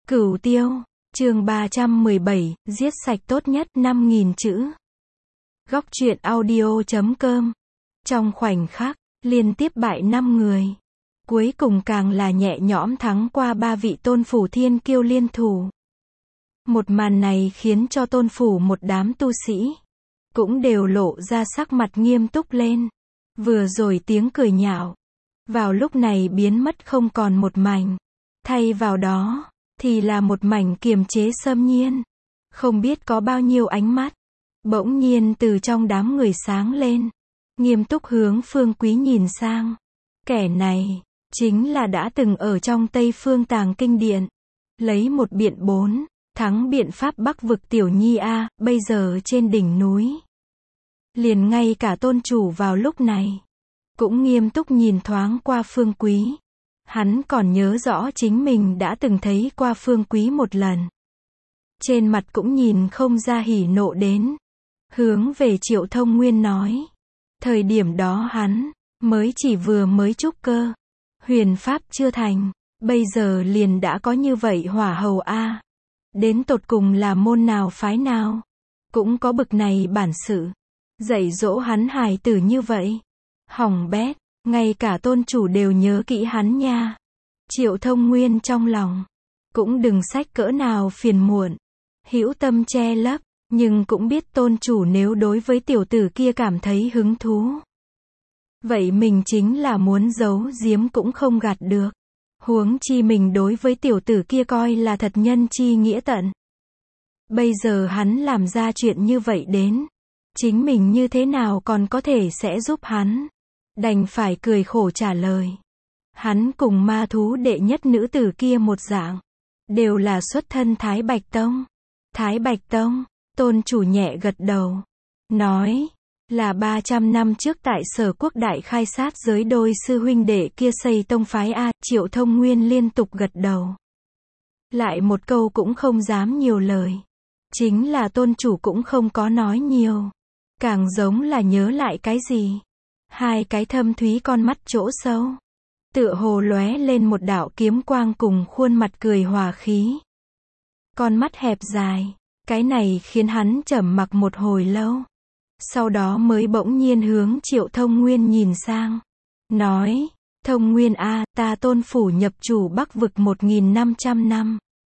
Cửu Tiêu, chương 317, giết sạch tốt nhất 5.000 chữ. Góc truyện audio.com. Trong khoảnh khắc, liên tiếp bại 5 người. Cuối cùng càng là nhẹ nhõm thắng qua 3 vị tôn phủ thiên kiêu liên thủ. Một màn này khiến cho tôn phủ một đám tu sĩ cũng đều lộ ra sắc mặt nghiêm túc lên. Vừa rồi tiếng cười nhạo vào lúc này biến mất không còn một mảnh. Thay vào đó thì là một mảnh kiềm chế xâm nhiên. Không biết có bao nhiêu ánh mắt bỗng nhiên từ trong đám người sáng lên, nghiêm túc hướng Phương Quý nhìn sang. Kẻ này chính là đã từng ở trong Tây Phương Tàng Kinh Điện lấy một biện 4 thắng biện pháp Bắc vực tiểu nhi a, bây giờ trên đỉnh núi. Liền ngay cả tôn chủ vào lúc này cũng nghiêm túc nhìn thoáng qua Phương Quý. Hắn còn nhớ rõ chính mình đã từng thấy qua Phương Quý một lần. Trên mặt cũng nhìn không ra hỉ nộ đến. Hướng về Triệu Thông Nguyên nói. Thời điểm đó hắn mới chỉ vừa mới trúc cơ. Huyền pháp chưa thành. Bây giờ liền đã có như vậy hỏa hầu a. Đến tột cùng là môn nào phái nào. Cũng có bực này bản sự. Dạy dỗ hắn hài tử như vậy. Hỏng bét. Ngay cả tôn chủ đều nhớ kỹ hắn nha. Triệu Thông Nguyên trong lòng cũng đừng sách cỡ nào phiền muộn, hữu tâm che lấp, nhưng cũng biết tôn chủ nếu đối với tiểu tử kia cảm thấy hứng thú, vậy mình chính là muốn giấu giếm cũng không gạt được. Huống chi mình đối với tiểu tử kia coi là thật nhân chi nghĩa tận. Bây giờ hắn làm ra chuyện như vậy đến, chính mình như thế nào còn có thể sẽ giúp hắn. Đành phải cười khổ trả lời. Hắn cùng ma thú đệ nhất nữ tử kia một dạng, đều là xuất thân Thái Bạch Tông. Thái Bạch Tông, tôn chủ nhẹ gật đầu, nói, là 300 năm trước tại Sở Quốc đại khai sát giới đôi sư huynh đệ kia xây tông phái a. Triệu Thông Nguyên liên tục gật đầu. Lại một câu cũng không dám nhiều lời. Chính là tôn chủ cũng không có nói nhiều. Càng giống là nhớ lại cái gì. Hai cái thâm thúy con mắt chỗ sâu tựa hồ lóe lên một đạo kiếm quang cùng khuôn mặt cười hòa khí. Con mắt hẹp dài, cái này khiến hắn trầm mặc một hồi lâu. Sau đó mới bỗng nhiên hướng Triệu Thông Nguyên nhìn sang. Nói, Thông Nguyên a, ta tôn phủ nhập chủ Bắc vực 1.500 năm.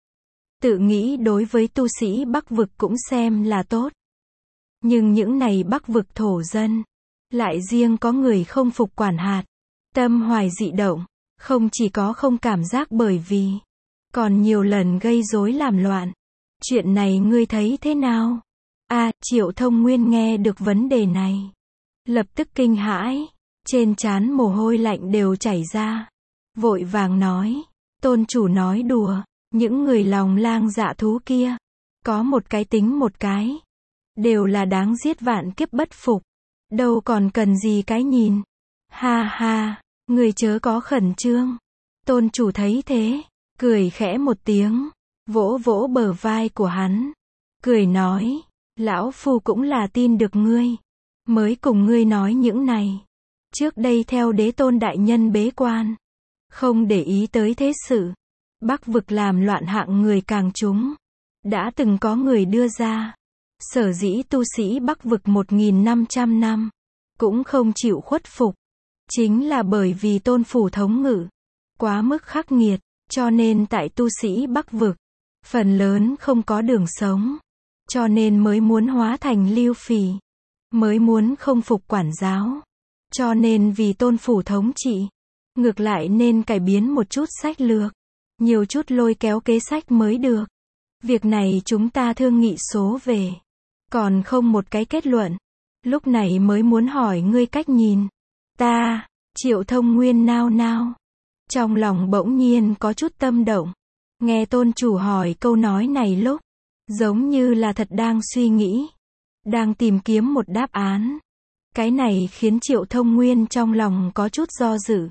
Tự nghĩ đối với tu sĩ Bắc vực cũng xem là tốt. Nhưng những này Bắc vực thổ dân lại riêng có người không phục quản hạt, tâm hoài dị động, không chỉ có không cảm giác bởi vì, còn nhiều lần gây rối làm loạn. Chuyện này ngươi thấy thế nào? A, Triệu Thông Nguyên nghe được vấn đề này, lập tức kinh hãi, trên trán mồ hôi lạnh đều chảy ra, vội vàng nói, tôn chủ nói đùa, những người lòng lang dạ thú kia, có một cái tính một cái, đều là đáng giết vạn kiếp bất phục. Đâu còn cần gì cái nhìn. Ha ha, người chớ có khẩn trương. Tôn chủ thấy thế, cười khẽ một tiếng, vỗ vỗ bờ vai của hắn, cười nói, lão phu cũng là tin được ngươi, mới cùng ngươi nói những này. Trước đây theo đế tôn đại nhân bế quan, không để ý tới thế sự, Bắc vực làm loạn hạng người càng trúng. Đã từng có người đưa ra, sở dĩ tu sĩ Bắc vực 1.500 năm cũng không chịu khuất phục, chính là bởi vì tôn phủ thống ngự quá mức khắc nghiệt, cho nên tại tu sĩ Bắc vực phần lớn không có đường sống, cho nên mới muốn hóa thành lưu phỉ, mới muốn không phục quản giáo, cho nên vì tôn phủ thống trị, ngược lại nên cải biến một chút sách lược, nhiều chút lôi kéo kế sách mới được. Việc này chúng ta thương nghị số về, còn không một cái kết luận. Lúc này mới muốn hỏi ngươi cách nhìn. Ta, Triệu Thông Nguyên nao nao. Trong lòng bỗng nhiên có chút tâm động. Nghe tôn chủ hỏi câu nói này lúc, giống như là thật đang suy nghĩ, đang tìm kiếm một đáp án. Cái này khiến Triệu Thông Nguyên trong lòng có chút do dự.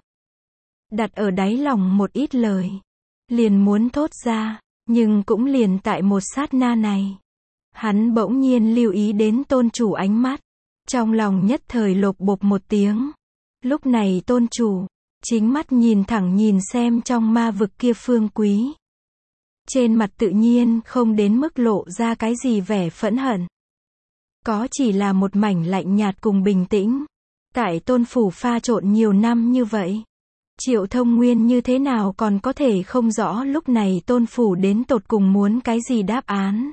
Đặt ở đáy lòng một ít lời, liền muốn thốt ra, nhưng cũng liền tại một sát na này. Hắn bỗng nhiên lưu ý đến tôn chủ ánh mắt. Trong lòng nhất thời lộp bộp một tiếng. Lúc này tôn chủ chính mắt nhìn thẳng nhìn xem trong ma vực kia Phương Quý. Trên mặt tự nhiên không đến mức lộ ra cái gì vẻ phẫn hận. Có chỉ là một mảnh lạnh nhạt cùng bình tĩnh. Tại Tôn phủ pha trộn nhiều năm như vậy, Triệu Thông Nguyên như thế nào còn có thể không rõ lúc này Tôn phủ đến tột cùng muốn cái gì đáp án.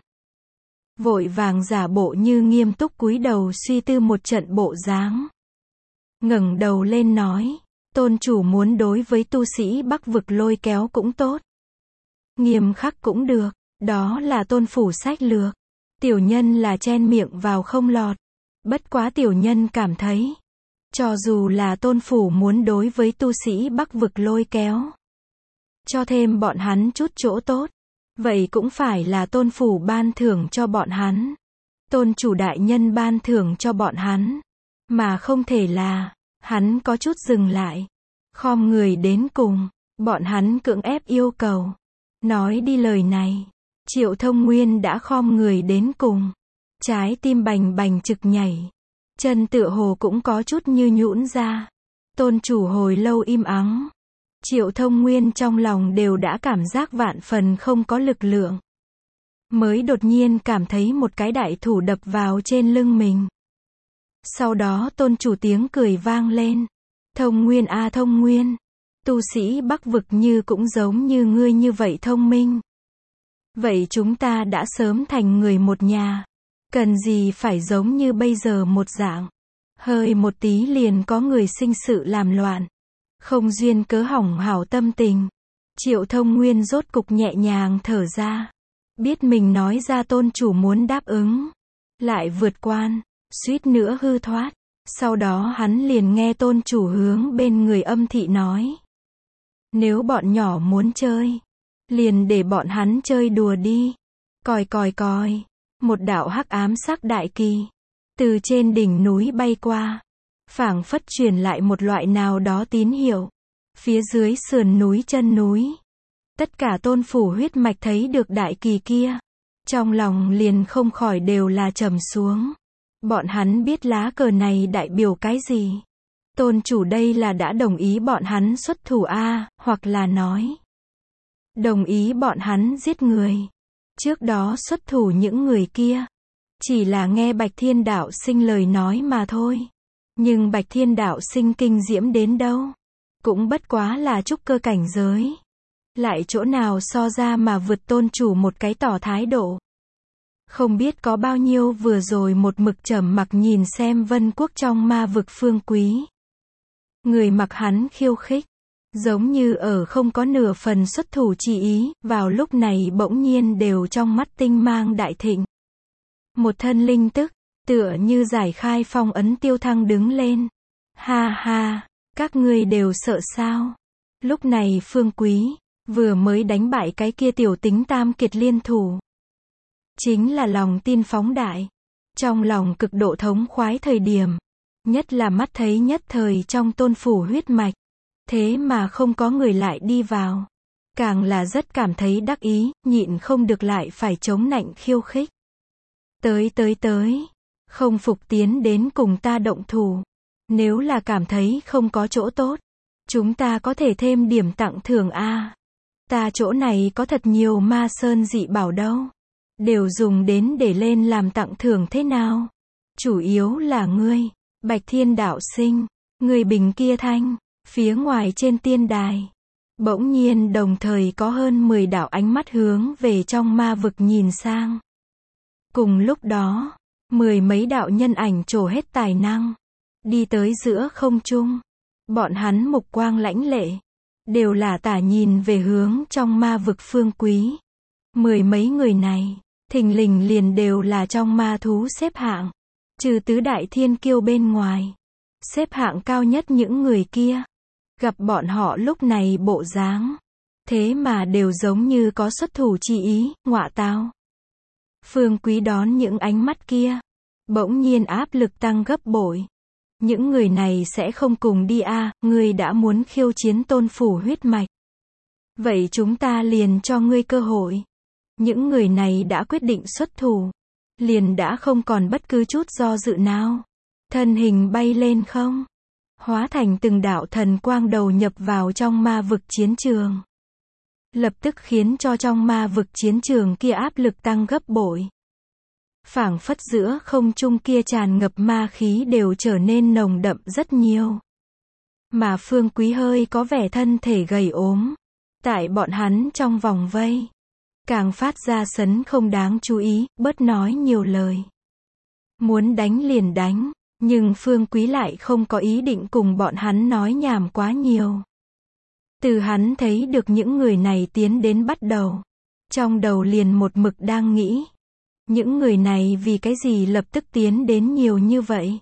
Vội vàng giả bộ như nghiêm túc cúi đầu suy tư một trận bộ dáng. Ngẩng đầu lên nói, Tôn chủ muốn đối với tu sĩ Bắc vực lôi kéo cũng tốt. Nghiêm khắc cũng được, đó là Tôn phủ sách lược. Tiểu nhân là chen miệng vào không lọt. Bất quá tiểu nhân cảm thấy, cho dù là Tôn phủ muốn đối với tu sĩ Bắc vực lôi kéo, cho thêm bọn hắn chút chỗ tốt, vậy cũng phải là Tôn phủ ban thưởng cho bọn hắn. Tôn chủ đại nhân ban thưởng cho bọn hắn, mà không thể là, hắn có chút dừng lại, khom người đến cùng, bọn hắn cưỡng ép yêu cầu. Nói đi lời này, Triệu Thông Nguyên đã khom người đến cùng, trái tim bành bành trực nhảy, chân tựa hồ cũng có chút như nhũn ra. Tôn chủ hồi lâu im ắng, Triệu Thông Nguyên trong lòng đều đã cảm giác vạn phần không có lực lượng. Mới đột nhiên cảm thấy một cái đại thủ đập vào trên lưng mình. Sau đó tôn chủ tiếng cười vang lên. Thông Nguyên a Thông Nguyên, tu sĩ Bắc vực như cũng giống như ngươi như vậy thông minh. Vậy chúng ta đã sớm thành người một nhà. Cần gì phải giống như bây giờ một dạng. Hơi một tí liền có người sinh sự làm loạn. Không duyên cớ hỏng hảo tâm tình. Triệu Thông Nguyên rốt cục nhẹ nhàng thở ra. Biết mình nói ra tôn chủ muốn đáp ứng. Lại vượt quan, suýt nữa hư thoát. Sau đó hắn liền nghe tôn chủ hướng bên người âm thị nói. Nếu bọn nhỏ muốn chơi, liền để bọn hắn chơi đùa đi. Còi còi còi, một đạo hắc ám sắc đại kỳ, từ trên đỉnh núi bay qua, phảng phất truyền lại một loại nào đó tín hiệu. Phía dưới sườn núi chân núi, tất cả tôn phủ huyết mạch thấy được đại kỳ kia, trong lòng liền không khỏi đều là trầm xuống. Bọn hắn biết lá cờ này đại biểu cái gì. Tôn chủ đây là đã đồng ý bọn hắn xuất thủ hoặc là nói đồng ý bọn hắn giết người. Trước đó xuất thủ những người kia, chỉ là nghe Bạch Thiên Đạo Sinh lời nói mà thôi. Nhưng Bạch Thiên Đạo Sinh kinh diễm đến đâu, cũng bất quá là trúc cơ cảnh giới. Lại chỗ nào so ra mà vượt tôn chủ một cái tỏ thái độ. Không biết có bao nhiêu vừa rồi một mực trầm mặc nhìn xem Vân Quốc trong ma vực Phương Quý. Người mặc hắn khiêu khích, giống như ở không có nửa phần xuất thủ chi ý, vào lúc này bỗng nhiên đều trong mắt tinh mang đại thịnh. Một thân linh tức, tựa như giải khai phong ấn tiêu thăng đứng lên. Ha ha, các ngươi đều sợ sao? Lúc này Phương Quý, vừa mới đánh bại cái kia tiểu tính tam kiệt liên thủ. Chính là lòng tin phóng đại. Trong lòng cực độ thống khoái thời điểm. Nhất là mắt thấy nhất thời trong tôn phủ huyết mạch. Thế mà không có người lại đi vào. Càng là rất cảm thấy đắc ý, nhịn không được lại phải chống nạnh khiêu khích. Tới. Không phục tiến đến cùng ta động thủ. Nếu là cảm thấy không có chỗ tốt, chúng ta có thể thêm điểm tặng thưởng Ta chỗ này có thật nhiều ma sơn dị bảo đâu. Đều dùng đến để lên làm tặng thưởng thế nào? Chủ yếu là ngươi, Bạch Thiên Đạo Sinh, người bình kia thanh, phía ngoài trên tiên đài. Bỗng nhiên đồng thời có hơn 10 đạo ánh mắt hướng về trong ma vực nhìn sang. Cùng lúc đó, 10 mấy đạo nhân ảnh trổ hết tài năng, đi tới giữa không trung. Bọn hắn mục quang lãnh lệ, đều là tả nhìn về hướng trong ma vực Phương Quý. 10 mấy người này, thình lình liền đều là trong ma thú xếp hạng. Trừ tứ đại thiên kiêu bên ngoài, xếp hạng cao nhất những người kia. Gặp bọn họ lúc này bộ dáng, thế mà đều giống như có xuất thủ chi ý, ngọa tao. Phương Quý đón những ánh mắt kia, bỗng nhiên áp lực tăng gấp bội. Những người này sẽ không cùng đi ngươi đã muốn khiêu chiến tôn phủ huyết mạch. Vậy chúng ta liền cho ngươi cơ hội. Những người này đã quyết định xuất thủ, liền đã không còn bất cứ chút do dự nào. Thân hình bay lên không, hóa thành từng đạo thần quang đầu nhập vào trong ma vực chiến trường. lập tức khiến cho trong ma vực chiến trường kia áp lực tăng gấp bội. Phảng phất giữa không trung kia tràn ngập ma khí đều trở nên nồng đậm rất nhiều. Mà Phương Quý hơi có vẻ thân thể gầy ốm. Tại bọn hắn trong vòng vây. Càng phát ra sấn không đáng chú ý, bớt nói nhiều lời. Muốn đánh liền đánh, nhưng Phương Quý lại không có ý định cùng bọn hắn nói nhảm quá nhiều. Từ hắn thấy được những người này tiến đến bắt đầu. Trong đầu liền một mực đang nghĩ. Những người này vì cái gì lập tức tiến đến nhiều như vậy?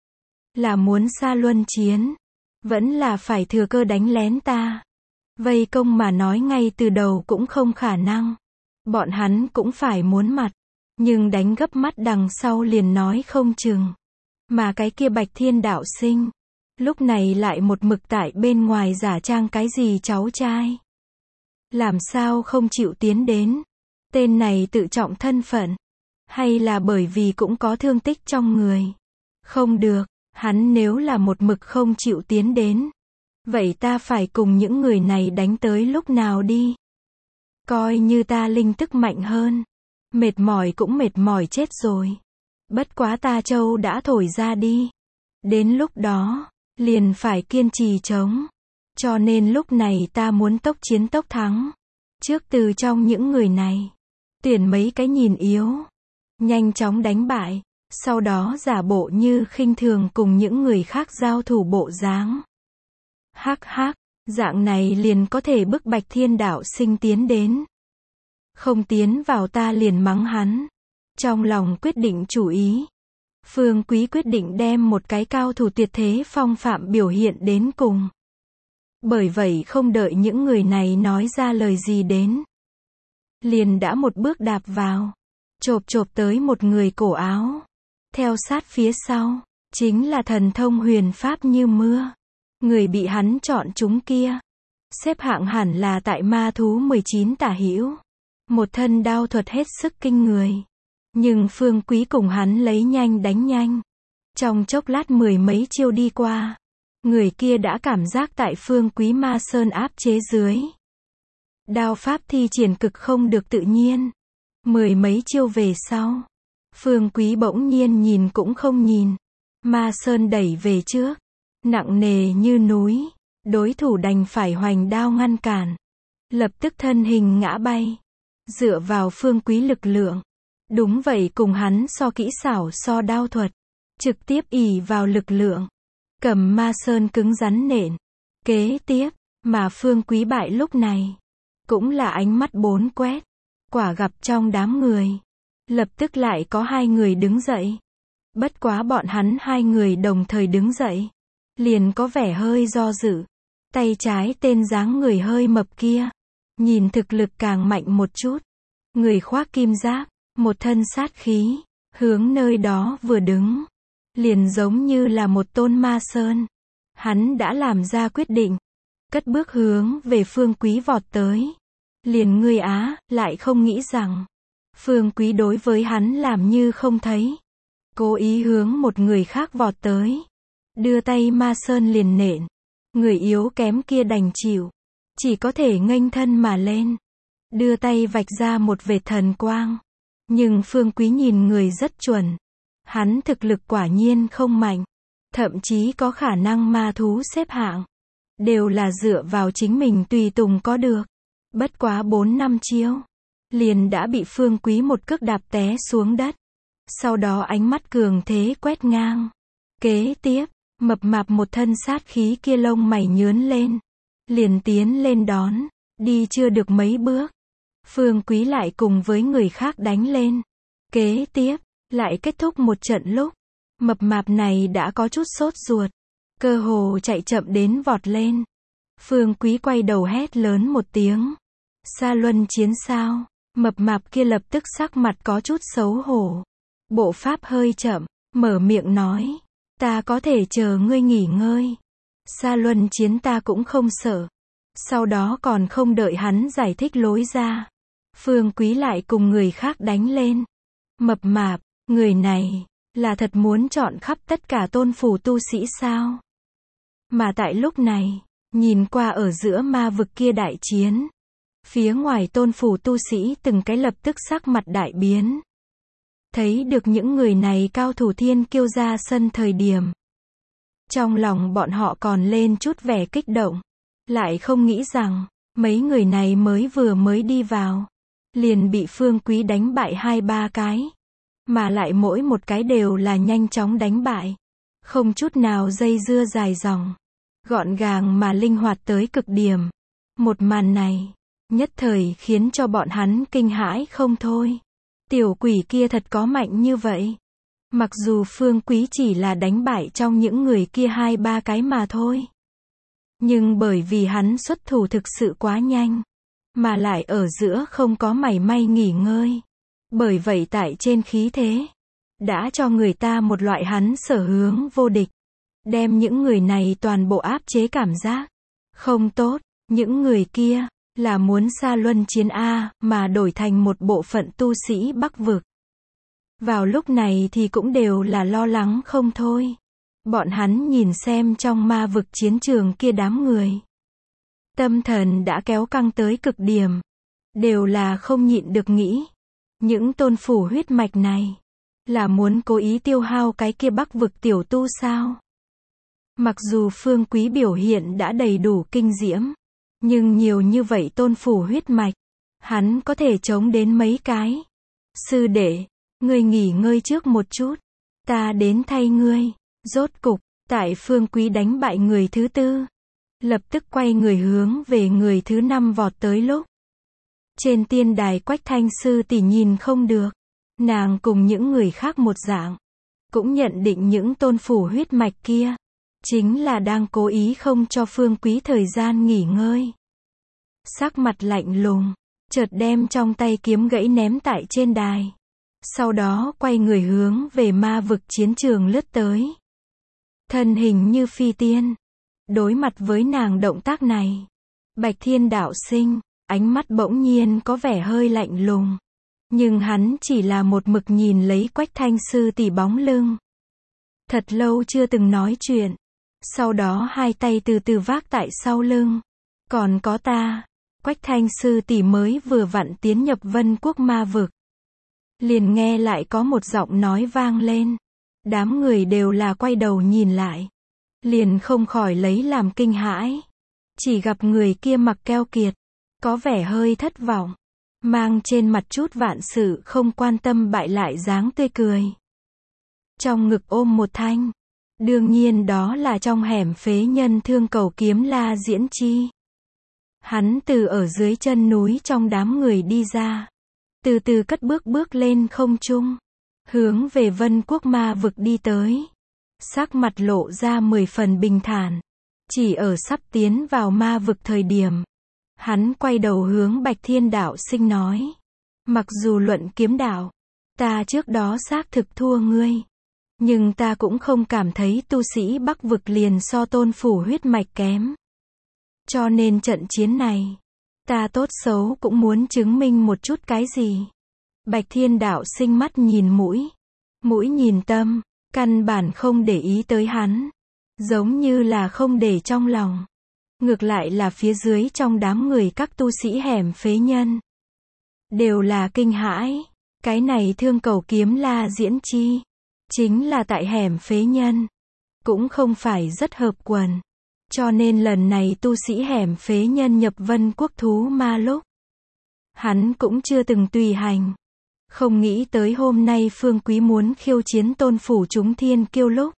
Là muốn xa luân chiến? Vẫn là phải thừa cơ đánh lén ta? Vây công mà nói ngay từ đầu cũng không khả năng. Bọn hắn cũng phải muốn mặt. Nhưng đánh gấp mắt đằng sau liền nói không chừng. Mà cái kia Bạch Thiên đạo sinh. Lúc này lại một mực tại bên ngoài giả trang cái gì cháu trai. Làm sao không chịu tiến đến? Tên này tự trọng thân phận. Hay là bởi vì cũng có thương tích trong người? Không được, hắn nếu là một mực không chịu tiến đến. Vậy ta phải cùng những người này đánh tới lúc nào đi? Coi như ta linh tức mạnh hơn. Mệt mỏi cũng mệt mỏi chết rồi. Bất quá ta châu đã thổi ra đi. Đến lúc đó, liền phải kiên trì chống. Cho nên lúc này ta muốn tốc chiến tốc thắng. Trước từ trong những người này, tuyển mấy cái nhìn yếu. Nhanh chóng đánh bại. Sau đó giả bộ như khinh thường cùng những người khác giao thủ bộ dáng. Hắc hắc, dạng này liền có thể bức Bạch Thiên đạo sinh tiến đến. Không tiến vào ta liền mắng hắn. Trong lòng quyết định chủ ý. Phương Quý quyết định đem một cái cao thủ tuyệt thế phong phạm biểu hiện đến cùng. Bởi vậy không đợi những người này nói ra lời gì đến. Liền đã một bước đạp vào. Chộp chộp tới một người cổ áo. Theo sát phía sau, chính là thần thông huyền pháp như mưa. Người bị hắn chọn chúng kia. Xếp hạng hẳn là tại ma thú 19 tả hữu. Một thân đao thuật hết sức kinh người. Nhưng Phương Quý cùng hắn lấy nhanh đánh nhanh. Trong chốc lát mười mấy chiêu đi qua. Người kia đã cảm giác tại Phương Quý ma sơn áp chế dưới. Đao pháp thi triển cực không được tự nhiên. Mười mấy chiêu về sau. Phương Quý bỗng nhiên nhìn cũng không nhìn. Ma sơn đẩy về trước. Nặng nề như núi. Đối thủ đành phải hoành đao ngăn cản. Lập tức thân hình ngã bay. Dựa vào Phương Quý lực lượng. Đúng vậy cùng hắn so kỹ xảo so đao thuật. Trực tiếp ỷ vào lực lượng. Cầm ma sơn cứng rắn nện. Kế tiếp, mà Phương Quý bại lúc này. Cũng là ánh mắt bốn quét. Quả gặp trong đám người. Lập tức lại có hai người đứng dậy. Bất quá bọn hắn hai người đồng thời đứng dậy. Liền có vẻ hơi do dự. Tay trái tên dáng người hơi mập kia. Nhìn thực lực càng mạnh một chút. Người khoác kim giáp. Một thân sát khí. Hướng nơi đó vừa đứng. Liền giống như là một tôn ma sơn. Hắn đã làm ra quyết định. Cất bước hướng về Phương Quý vọt tới. Liền ngươi á, lại không nghĩ rằng. Phương Quý đối với hắn làm như không thấy. Cố ý hướng một người khác vọt tới. Đưa tay ma sơn liền nện. Người yếu kém kia đành chịu. Chỉ có thể nghênh thân mà lên. Đưa tay vạch ra một vệt thần quang. Nhưng Phương Quý nhìn người rất chuẩn. Hắn thực lực quả nhiên không mạnh. Thậm chí có khả năng ma thú xếp hạng. Đều là dựa vào chính mình tùy tùng có được. Bất quá 4 năm chiêu. Liền đã bị Phương Quý một cước đạp té xuống đất. Sau đó ánh mắt cường thế quét ngang. Kế tiếp, mập mạp một thân sát khí kia lông mày nhướn lên. Liền tiến lên đón. Đi chưa được mấy bước. Phương Quý lại cùng với người khác đánh lên. Kế tiếp, lại kết thúc một trận lúc. Mập mạp này đã có chút sốt ruột. Cơ hồ chạy chậm đến vọt lên. Phương Quý quay đầu hét lớn một tiếng. Sa luân chiến sao? Mập mạp kia lập tức sắc mặt có chút xấu hổ. Bộ pháp hơi chậm, mở miệng nói. Ta có thể chờ ngươi nghỉ ngơi. Sa luân chiến ta cũng không sợ. Sau đó còn không đợi hắn giải thích lối ra. Phương Quý lại cùng người khác đánh lên. Mập mạp, người này, là thật muốn chọn khắp tất cả tôn phủ tu sĩ sao? Mà tại lúc này, nhìn qua ở giữa ma vực kia đại chiến. Phía ngoài tôn phủ tu sĩ từng cái lập tức sắc mặt đại biến. Thấy được những người này cao thủ thiên kiêu ra sân thời điểm. Trong lòng bọn họ còn lên chút vẻ kích động. Lại không nghĩ rằng, mấy người này mới đi vào. Liền bị Phương Quý đánh bại 2-3 cái. Mà lại mỗi một cái đều là nhanh chóng đánh bại. Không chút nào dây dưa dài dòng. Gọn gàng mà linh hoạt tới cực điểm. Một màn này, nhất thời khiến cho bọn hắn kinh hãi không thôi. Tiểu quỷ kia thật có mạnh như vậy. Mặc dù Phương Quý chỉ là đánh bại trong những người kia 2-3 cái mà thôi. Nhưng bởi vì hắn xuất thủ thực sự quá nhanh. Mà lại ở giữa không có mảy may nghỉ ngơi. Bởi vậy tại trên khí thế, đã cho người ta một loại hắn sở hướng vô địch. Đem những người này toàn bộ áp chế cảm giác. Không tốt, những người kia, là muốn xa luân chiến A, mà đổi thành một bộ phận tu sĩ Bắc vực. Vào lúc này thì cũng đều là lo lắng không thôi. Bọn hắn nhìn xem trong ma vực chiến trường kia đám người. Tâm thần đã kéo căng tới cực điểm. Đều là không nhịn được nghĩ. Những tôn phủ huyết mạch này, là muốn cố ý tiêu hao cái kia Bắc vực tiểu tu sao? Mặc dù Phương Quý biểu hiện đã đầy đủ kinh diễm. Nhưng nhiều như vậy tôn phủ huyết mạch, hắn có thể chống đến mấy cái. Sư đệ, ngươi nghỉ ngơi trước một chút. Ta đến thay ngươi. Rốt cục, tại Phương Quý đánh bại người thứ tư. Lập tức quay người hướng về người thứ 5 vọt tới lúc. Trên tiên đài Quách Thanh sư tỷ nhìn không được. Nàng cùng những người khác một dạng. Cũng nhận định những tôn phủ huyết mạch kia. Chính là đang cố ý không cho Phương Quý thời gian nghỉ ngơi. Sắc mặt lạnh lùng, chợt đem trong tay kiếm gãy ném tại trên đài. Sau đó quay người hướng về ma vực chiến trường lướt tới. Thân hình như phi tiên. Đối mặt với nàng động tác này, Bạch Thiên đạo sinh, ánh mắt bỗng nhiên có vẻ hơi lạnh lùng. Nhưng hắn chỉ là một mực nhìn lấy Quách Thanh sư tỷ bóng lưng. Thật lâu chưa từng nói chuyện. Sau đó hai tay từ từ vác tại sau lưng. Còn có ta, Quách Thanh sư tỷ mới vừa vặn tiến nhập Vân Quốc ma vực. Liền nghe lại có một giọng nói vang lên. Đám người đều là quay đầu nhìn lại. Liền không khỏi lấy làm kinh hãi. Chỉ gặp người kia mặc keo kiệt. Có vẻ hơi thất vọng. Mang trên mặt chút vạn sự không quan tâm bại lại dáng tươi cười. Trong ngực ôm một thanh. Đương nhiên đó là trong hẻm phế nhân Thương Cầu Kiếm La Diễn Chi. Hắn từ ở dưới chân núi trong đám người đi ra. Từ từ cất bước lên không trung. Hướng về Vân Quốc ma vực đi tới. Sắc mặt lộ ra 10 phần bình thản. Chỉ ở sắp tiến vào ma vực thời điểm. Hắn quay đầu hướng Bạch Thiên đạo sinh nói. Mặc dù luận kiếm đạo, ta trước đó xác thực thua ngươi. Nhưng ta cũng không cảm thấy tu sĩ Bắc vực liền so tôn phủ huyết mạch kém. Cho nên trận chiến này, ta tốt xấu cũng muốn chứng minh một chút cái gì. Bạch Thiên đạo sinh mắt nhìn mũi. Mũi nhìn tâm, căn bản không để ý tới hắn. Giống như là không để trong lòng. Ngược lại là phía dưới trong đám người các tu sĩ hẻm phế nhân. Đều là kinh hãi. Cái này Thương Cầu Kiếm La Diễn Chi. Chính là tại hẻm phế nhân. Cũng không phải rất hợp quần. Cho nên lần này tu sĩ hẻm phế nhân nhập Vân Quốc thú ma lúc. Hắn cũng chưa từng tùy hành. Không nghĩ tới hôm nay Phương Quý muốn khiêu chiến tôn phủ chúng thiên kiêu lúc.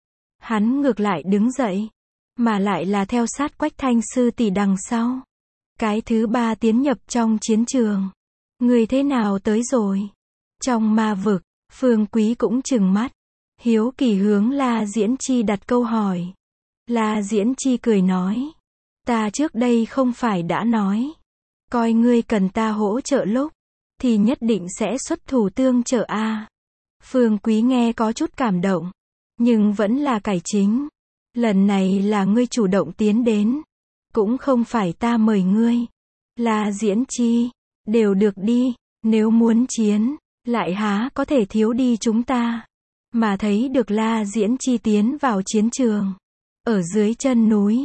Hắn ngược lại đứng dậy. Mà lại là theo sát Quách Thanh sư tỷ đằng sau. Cái thứ 3 tiến nhập trong chiến trường. Người thế nào tới rồi? Trong ma vực, Phương Quý cũng trừng mắt. Hiếu kỳ hướng La Diễn Chi đặt câu hỏi. La Diễn Chi cười nói. Ta trước đây không phải đã nói. Coi ngươi cần ta hỗ trợ lúc. Thì nhất định sẽ xuất thủ tương trợ a. Phương Quý nghe có chút cảm động. Nhưng vẫn là cải chính. Lần này là ngươi chủ động tiến đến. Cũng không phải ta mời ngươi. La Diễn Chi. Đều được đi. Nếu muốn chiến. Lại há có thể thiếu đi chúng ta. Mà thấy được La Diễn Chi tiến vào chiến trường. Ở dưới chân núi.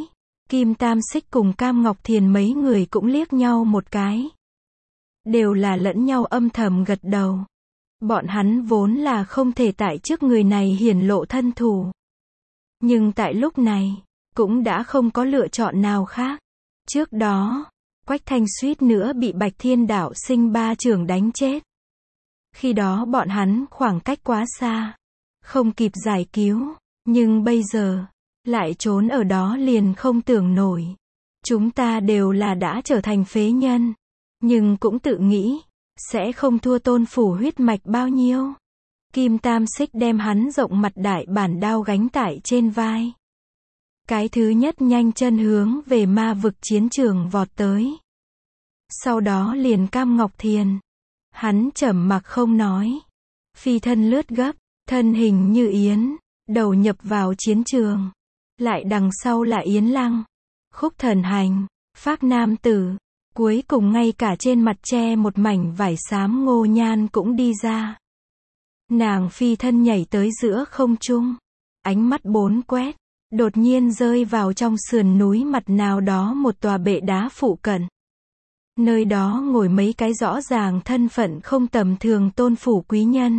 Kim Tam Xích cùng Cam Ngọc Thiền mấy người cũng liếc nhau một cái. Đều là lẫn nhau âm thầm gật đầu. Bọn hắn vốn là không thể tại trước người này hiển lộ thân thủ. Nhưng tại lúc này, cũng đã không có lựa chọn nào khác. Trước đó, Quách Thanh suýt nữa bị Bạch Thiên Đạo Sinh ba chưởng đánh chết. Khi đó bọn hắn khoảng cách quá xa, không kịp giải cứu, nhưng bây giờ, lại trốn ở đó liền không tưởng nổi. Chúng ta đều là đã trở thành phế nhân, nhưng cũng tự nghĩ, sẽ không thua Tôn Phủ huyết mạch bao nhiêu. Kim Tam Xích đem hắn rộng mặt đại bản đao gánh tại trên vai. Cái thứ nhất nhanh chân hướng về ma vực chiến trường vọt tới. Sau đó liền Cam Ngọc Thiền. Hắn trầm mặc không nói. Phi thân lướt gấp, thân hình như yến, đầu nhập vào chiến trường. Lại đằng sau là Yến Lăng, Khúc Thần Hành, Phác Nam Tử. Cuối cùng ngay cả trên mặt che một mảnh vải xám Ngô Nhan cũng đi ra. Nàng phi thân nhảy tới giữa không trung. Ánh mắt bốn quét, đột nhiên rơi vào trong sườn núi mặt nào đó một tòa bệ đá phụ cận. Nơi đó ngồi mấy cái rõ ràng thân phận không tầm thường Tôn Phủ quý nhân.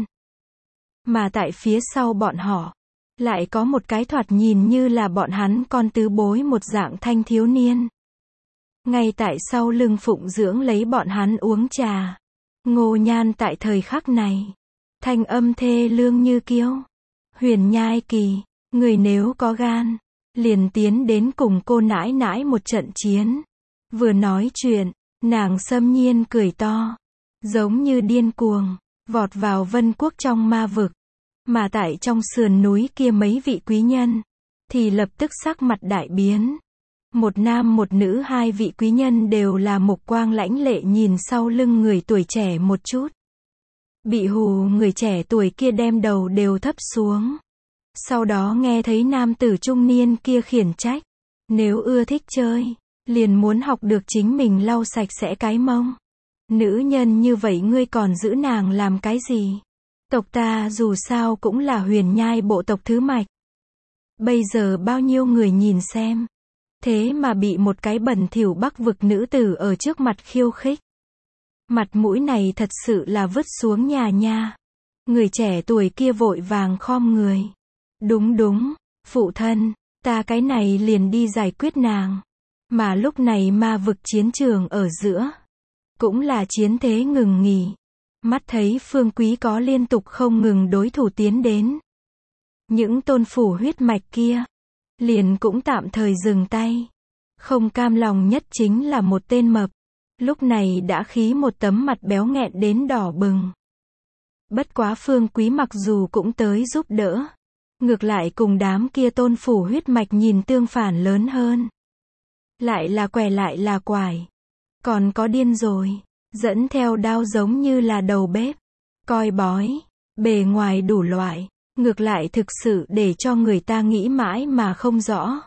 Mà tại phía sau bọn họ, lại có một cái thoạt nhìn như là bọn hắn con tứ bối một dạng thanh thiếu niên. Ngay tại sau lưng phụng dưỡng lấy bọn hắn uống trà. Ngô Nhan tại thời khắc này, thanh âm thê lương như kiêu. Huyền Nhai Kỳ, người nếu có gan, liền tiến đến cùng cô nãi nãi một trận chiến. Vừa nói chuyện, nàng xâm nhiên cười to, giống như điên cuồng, vọt vào Vân Quốc trong ma vực. Mà tại trong sườn núi kia mấy vị quý nhân, thì lập tức sắc mặt đại biến. Một nam một nữ hai vị quý nhân đều là mục quang lãnh lệ nhìn sau lưng người tuổi trẻ một chút. Bị hù người trẻ tuổi kia đem đầu đều thấp xuống. Sau đó nghe thấy nam tử trung niên kia khiển trách. Nếu ưa thích chơi, liền muốn học được chính mình lau sạch sẽ cái mông. Nữ nhân như vậy ngươi còn giữ nàng làm cái gì? Tộc ta dù sao cũng là Huyền Nhai bộ tộc thứ mạch. Bây giờ bao nhiêu người nhìn xem. Thế mà bị một cái bẩn thỉu Bắc vực nữ tử ở trước mặt khiêu khích. Mặt mũi này thật sự là vứt xuống nhà nha. Người trẻ tuổi kia vội vàng khom người. Đúng đúng, phụ thân, ta cái này liền đi giải quyết nàng. Mà lúc này ma vực chiến trường ở giữa, cũng là chiến thế ngừng nghỉ. Mắt thấy Phương Quý có liên tục không ngừng đối thủ tiến đến. Những Tôn Phủ huyết mạch kia, liền cũng tạm thời dừng tay. Không cam lòng nhất chính là một tên mập. Lúc này đã khí một tấm mặt béo nghẹn đến đỏ bừng. Bất quá Phương Quý mặc dù cũng tới giúp đỡ. Ngược lại cùng đám kia Tôn Phủ huyết mạch nhìn tương phản lớn hơn. Lại là què lại là quải. Còn có điên rồi. Dẫn theo đao giống như là đầu bếp. Coi bói. Bề ngoài đủ loại. Ngược lại thực sự để cho người ta nghĩ mãi mà không rõ.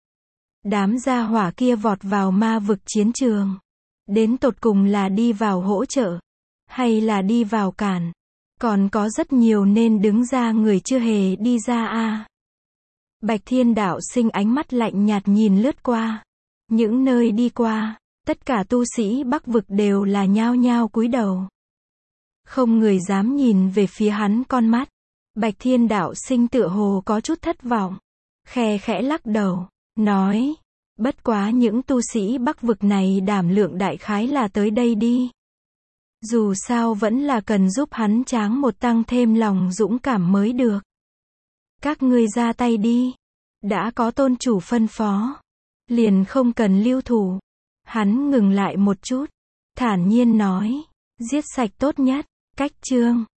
Đám gia hỏa kia vọt vào ma vực chiến trường. Đến tột cùng là đi vào hỗ trợ. Hay là đi vào cản. Còn có rất nhiều nên đứng ra người chưa hề đi ra a. Bạch Thiên Đạo Sinh ánh mắt lạnh nhạt nhìn lướt qua. Những nơi đi qua, tất cả tu sĩ Bắc vực đều là nhao nhao cúi đầu. Không người dám nhìn về phía hắn con mắt. Bạch Thiên Đạo Sinh tựa hồ có chút thất vọng. Khe khẽ lắc đầu, nói. Bất quá những tu sĩ Bắc vực này đảm lượng đại khái là tới đây đi. Dù sao vẫn là cần giúp hắn tráng một tăng thêm lòng dũng cảm mới được. Các ngươi ra tay đi. Đã có tôn chủ phân phó. Liền không cần lưu thủ. Hắn ngừng lại một chút. Thản nhiên nói. Giết sạch tốt nhất. Cách chương.